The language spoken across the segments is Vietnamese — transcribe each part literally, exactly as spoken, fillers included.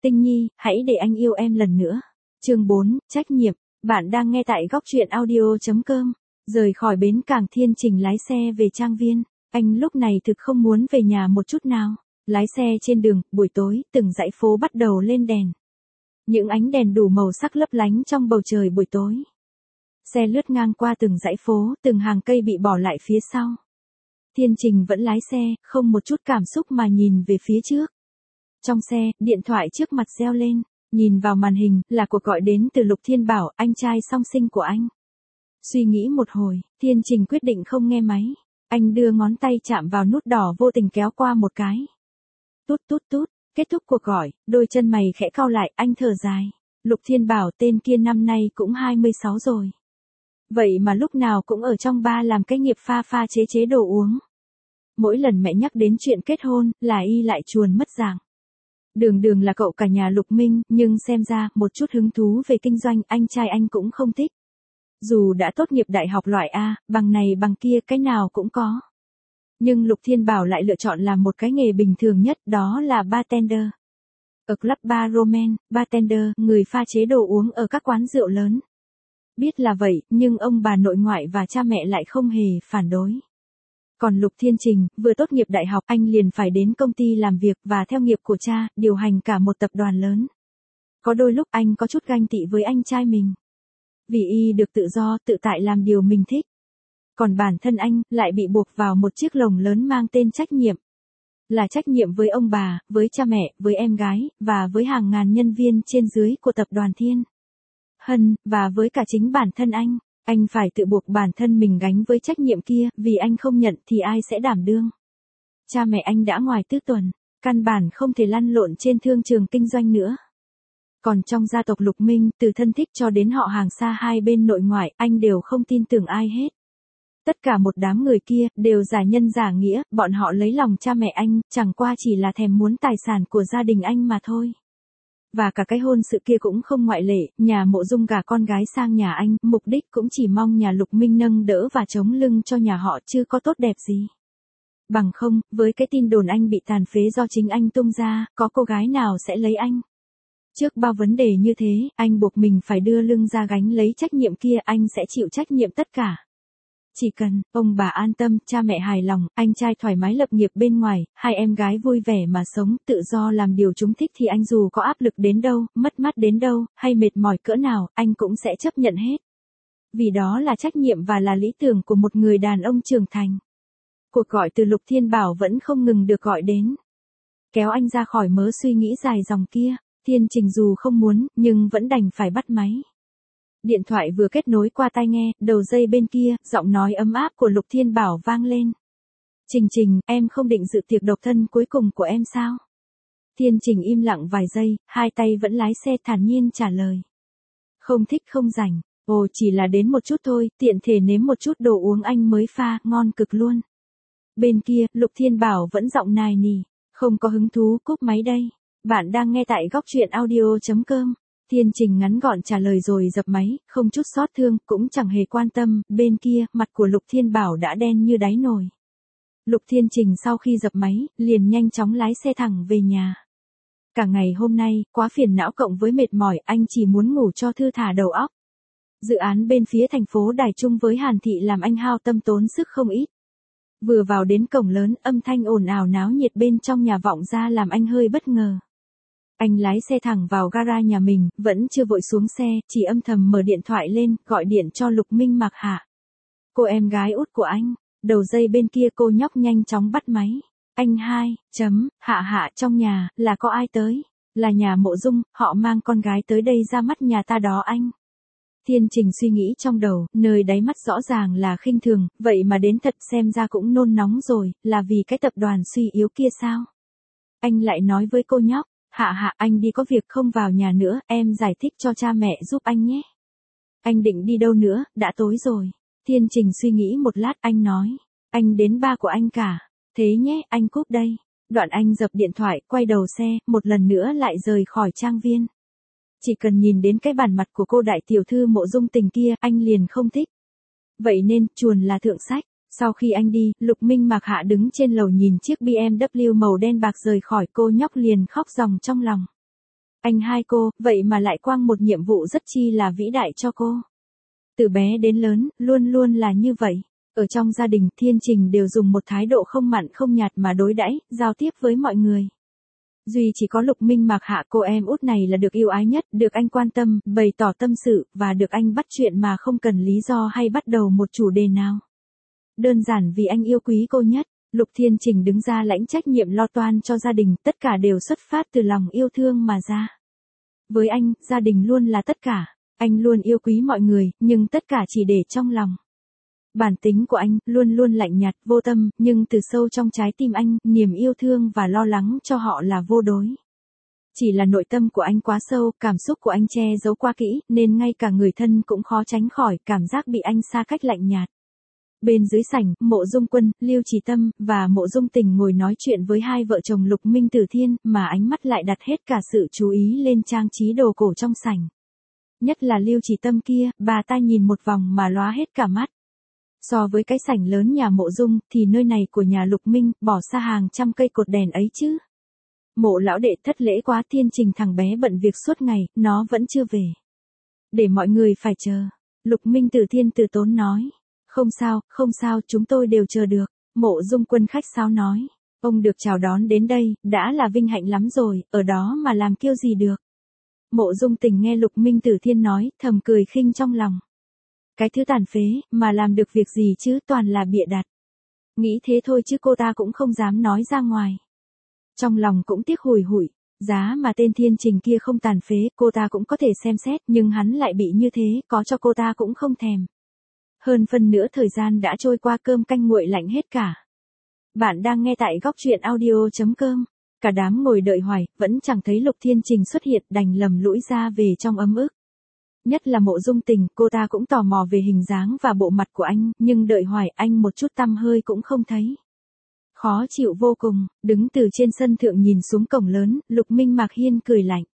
Tinh Nhi, hãy để anh yêu em lần nữa. Chương bốn, trách nhiệm. Bạn đang nghe tại góc truyện audio chấm com. Rời khỏi bến cảng, Thiên Trình lái xe về trang viên. Anh lúc này thực không muốn về nhà một chút nào. Lái xe trên đường, buổi tối, từng dãy phố bắt đầu lên đèn. Những ánh đèn đủ màu sắc lấp lánh trong bầu trời buổi tối. Xe lướt ngang qua từng dãy phố, từng hàng cây bị bỏ lại phía sau. Thiên Trình vẫn lái xe, không một chút cảm xúc mà nhìn về phía trước. Trong xe, điện thoại trước mặt reo lên, nhìn vào màn hình, là cuộc gọi đến từ Lục Thiên Bảo, anh trai song sinh của anh. Suy nghĩ một hồi, Thiên Trình quyết định không nghe máy. Anh đưa ngón tay chạm vào nút đỏ vô tình kéo qua một cái. Tút tút tút, kết thúc cuộc gọi, đôi chân mày khẽ cau lại, anh thở dài. Lục Thiên Bảo tên kia năm nay cũng hai mươi sáu rồi. Vậy mà lúc nào cũng ở trong ba làm cái nghiệp pha pha chế chế đồ uống. Mỗi lần mẹ nhắc đến chuyện kết hôn, là y lại chuồn mất dạng. Đường đường là cậu cả nhà Lục Minh, nhưng xem ra, một chút hứng thú về kinh doanh anh trai anh cũng không thích. Dù đã tốt nghiệp đại học loại A, bằng này bằng kia cái nào cũng có. Nhưng Lục Thiên Bảo lại lựa chọn làm một cái nghề bình thường nhất, đó là bartender. Ở club bar Roman, bartender, người pha chế đồ uống ở các quán rượu lớn. Biết là vậy, nhưng ông bà nội ngoại và cha mẹ lại không hề phản đối. Còn Lục Thiên Trình, vừa tốt nghiệp đại học, anh liền phải đến công ty làm việc và theo nghiệp của cha, điều hành cả một tập đoàn lớn. Có đôi lúc anh có chút ganh tị với anh trai mình. Vì y được tự do, tự tại làm điều mình thích. Còn bản thân anh, lại bị buộc vào một chiếc lồng lớn mang tên trách nhiệm. Là trách nhiệm với ông bà, với cha mẹ, với em gái, và với hàng ngàn nhân viên trên dưới của tập đoàn Thiên Hân, và với cả chính bản thân anh. Anh phải tự buộc bản thân mình gánh với trách nhiệm kia, vì anh không nhận thì ai sẽ đảm đương. Cha mẹ anh đã ngoài tứ tuần, căn bản không thể lăn lộn trên thương trường kinh doanh nữa. Còn trong gia tộc Lục Minh, từ thân thích cho đến họ hàng xa hai bên nội ngoại, anh đều không tin tưởng ai hết. Tất cả một đám người kia, đều giả nhân giả nghĩa, bọn họ lấy lòng cha mẹ anh, chẳng qua chỉ là thèm muốn tài sản của gia đình anh mà thôi. Và cả cái hôn sự kia cũng không ngoại lệ, nhà Mộ Dung gả con gái sang nhà anh, mục đích cũng chỉ mong nhà Lục Minh nâng đỡ và chống lưng cho nhà họ, chứ có tốt đẹp gì. Bằng không, với cái tin đồn anh bị tàn phế do chính anh tung ra, có cô gái nào sẽ lấy anh. Trước bao vấn đề như thế, anh buộc mình phải đưa lưng ra gánh lấy trách nhiệm kia, anh sẽ chịu trách nhiệm tất cả. Chỉ cần, ông bà an tâm, cha mẹ hài lòng, anh trai thoải mái lập nghiệp bên ngoài, hai em gái vui vẻ mà sống, tự do làm điều chúng thích thì anh dù có áp lực đến đâu, mất mát đến đâu, hay mệt mỏi cỡ nào, anh cũng sẽ chấp nhận hết. Vì đó là trách nhiệm và là lý tưởng của một người đàn ông trưởng thành. Cuộc gọi từ Lục Thiên Bảo vẫn không ngừng được gọi đến. Kéo anh ra khỏi mớ suy nghĩ dài dòng kia, Thiên Trình dù không muốn, nhưng vẫn đành phải bắt máy. Điện thoại vừa kết nối qua tai nghe, đầu dây bên kia, giọng nói ấm áp của Lục Thiên Bảo vang lên. Trình Trình, em không định dự tiệc độc thân cuối cùng của em sao? Thiên Trình im lặng vài giây, hai tay vẫn lái xe thản nhiên trả lời. Không thích không rảnh, ồ chỉ là đến một chút thôi, tiện thể nếm một chút đồ uống anh mới pha, ngon cực luôn. Bên kia, Lục Thiên Bảo vẫn giọng nài nỉ, không có hứng thú, cúp máy đây. Bạn đang nghe tại góc truyện audio chấm com. Thiên Trình ngắn gọn trả lời rồi dập máy, không chút xót thương, cũng chẳng hề quan tâm, bên kia, mặt của Lục Thiên Bảo đã đen như đáy nồi. Lục Thiên Trình sau khi dập máy, liền nhanh chóng lái xe thẳng về nhà. Cả ngày hôm nay, quá phiền não cộng với mệt mỏi, anh chỉ muốn ngủ cho thư thả đầu óc. Dự án bên phía thành phố Đài Trung với Hàn Thị làm anh hao tâm tốn sức không ít. Vừa vào đến cổng lớn, âm thanh ồn ào náo nhiệt bên trong nhà vọng ra làm anh hơi bất ngờ. Anh lái xe thẳng vào gara nhà mình, vẫn chưa vội xuống xe, chỉ âm thầm mở điện thoại lên, gọi điện cho Lục Minh Mạc Hạ. Cô em gái út của anh. Đầu dây bên kia cô nhóc nhanh chóng bắt máy. Anh hai, chấm, Hạ Hạ trong nhà, là có ai tới? Là nhà Mộ Dung, họ mang con gái tới đây ra mắt nhà ta đó anh. Thiên Trình suy nghĩ trong đầu, nơi đáy mắt rõ ràng là khinh thường, vậy mà đến thật xem ra cũng nôn nóng rồi, là vì cái tập đoàn suy yếu kia sao? Anh lại nói với cô nhóc. Hạ Hạ, anh đi có việc không vào nhà nữa, em giải thích cho cha mẹ giúp anh nhé. Anh định đi đâu nữa, đã tối rồi. Thiên Trình suy nghĩ một lát, anh nói. Anh đến ba của anh cả. Thế nhé, anh cúp đây. Đoạn anh dập điện thoại, quay đầu xe, một lần nữa lại rời khỏi trang viên. Chỉ cần nhìn đến cái bản mặt của cô đại tiểu thư Mộ Dung Tình kia, anh liền không thích. Vậy nên, chuồn là thượng sách. Sau khi anh đi, Lục Minh Mạc Hạ đứng trên lầu nhìn chiếc bê em vê màu đen bạc rời khỏi, cô nhóc liền khóc ròng trong lòng. Anh hai cô, vậy mà lại quăng một nhiệm vụ rất chi là vĩ đại cho cô. Từ bé đến lớn, luôn luôn là như vậy. Ở trong gia đình, Thiên Trình đều dùng một thái độ không mặn không nhạt mà đối đãi, giao tiếp với mọi người. Duy chỉ có Lục Minh Mạc Hạ cô em út này là được yêu ái nhất, được anh quan tâm, bày tỏ tâm sự, và được anh bắt chuyện mà không cần lý do hay bắt đầu một chủ đề nào. Đơn giản vì anh yêu quý cô nhất, Lục Thiên Trình đứng ra lãnh trách nhiệm lo toan cho gia đình, tất cả đều xuất phát từ lòng yêu thương mà ra. Với anh, gia đình luôn là tất cả, anh luôn yêu quý mọi người, nhưng tất cả chỉ để trong lòng. Bản tính của anh luôn luôn lạnh nhạt, vô tâm, nhưng từ sâu trong trái tim anh, niềm yêu thương và lo lắng cho họ là vô đối. Chỉ là nội tâm của anh quá sâu, cảm xúc của anh che giấu quá kỹ, nên ngay cả người thân cũng khó tránh khỏi cảm giác bị anh xa cách lạnh nhạt. Bên dưới sảnh, Mộ Dung Quân, Lưu Chỉ Tâm và Mộ Dung Tình ngồi nói chuyện với hai vợ chồng Lục Minh Tử Thiên, mà ánh mắt lại đặt hết cả sự chú ý lên trang trí đồ cổ trong sảnh. Nhất là Lưu Chỉ Tâm kia, bà ta nhìn một vòng mà lóa hết cả mắt. So với cái sảnh lớn nhà Mộ Dung, thì nơi này của nhà Lục Minh, bỏ xa hàng trăm cây cột đèn ấy chứ. Mộ lão đệ thất lễ quá, Thiên Trình thằng bé bận việc suốt ngày, nó vẫn chưa về. Để mọi người phải chờ. Lục Minh Tử Thiên từ tốn nói. Không sao, không sao, chúng tôi đều chờ được. Mộ Dung Quân khách sáo nói. Ông được chào đón đến đây, đã là vinh hạnh lắm rồi, ở đó mà làm kiêu gì được. Mộ Dung Tình nghe Lục Minh Tử Thiên nói, thầm cười khinh trong lòng. Cái thứ tàn phế, mà làm được việc gì chứ, toàn là bịa đặt. Nghĩ thế thôi chứ cô ta cũng không dám nói ra ngoài. Trong lòng cũng tiếc hùi hụi, giá mà tên Thiên Trình kia không tàn phế, cô ta cũng có thể xem xét, nhưng hắn lại bị như thế, có cho cô ta cũng không thèm. Hơn phân nửa thời gian đã trôi qua, cơm canh nguội lạnh hết cả. Bạn đang nghe tại góc truyện audio chấm com. Cả đám ngồi đợi hoài, vẫn chẳng thấy Lục Thiên Trình xuất hiện, đành lầm lũi ra về trong ấm ức. Nhất là Mộ Dung Tình, cô ta cũng tò mò về hình dáng và bộ mặt của anh, nhưng đợi hoài anh một chút tăm hơi cũng không thấy. Khó chịu vô cùng, đứng từ trên sân thượng nhìn xuống cổng lớn, Lục Minh Mạc Hiên cười lạnh.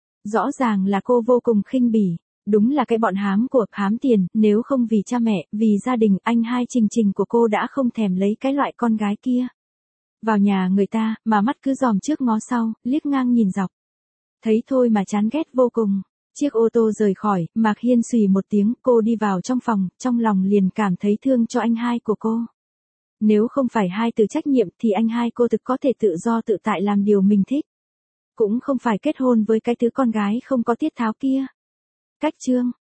Rõ ràng là cô vô cùng khinh bỉ, đúng là cái bọn hám của, hám tiền, nếu không vì cha mẹ, vì gia đình, anh hai Trình Trình của cô đã không thèm lấy cái loại con gái kia. Vào nhà người ta, mà mắt cứ dòm trước ngó sau, liếc ngang nhìn dọc. Thấy thôi mà chán ghét vô cùng. Chiếc ô tô rời khỏi, Mạc Hiên xùy một tiếng, cô đi vào trong phòng, trong lòng liền cảm thấy thương cho anh hai của cô. Nếu không phải hai từ trách nhiệm thì anh hai cô thực có thể tự do tự tại làm điều mình thích. Cũng không phải kết hôn với cái thứ con gái không có tiết tháo kia. Cách chương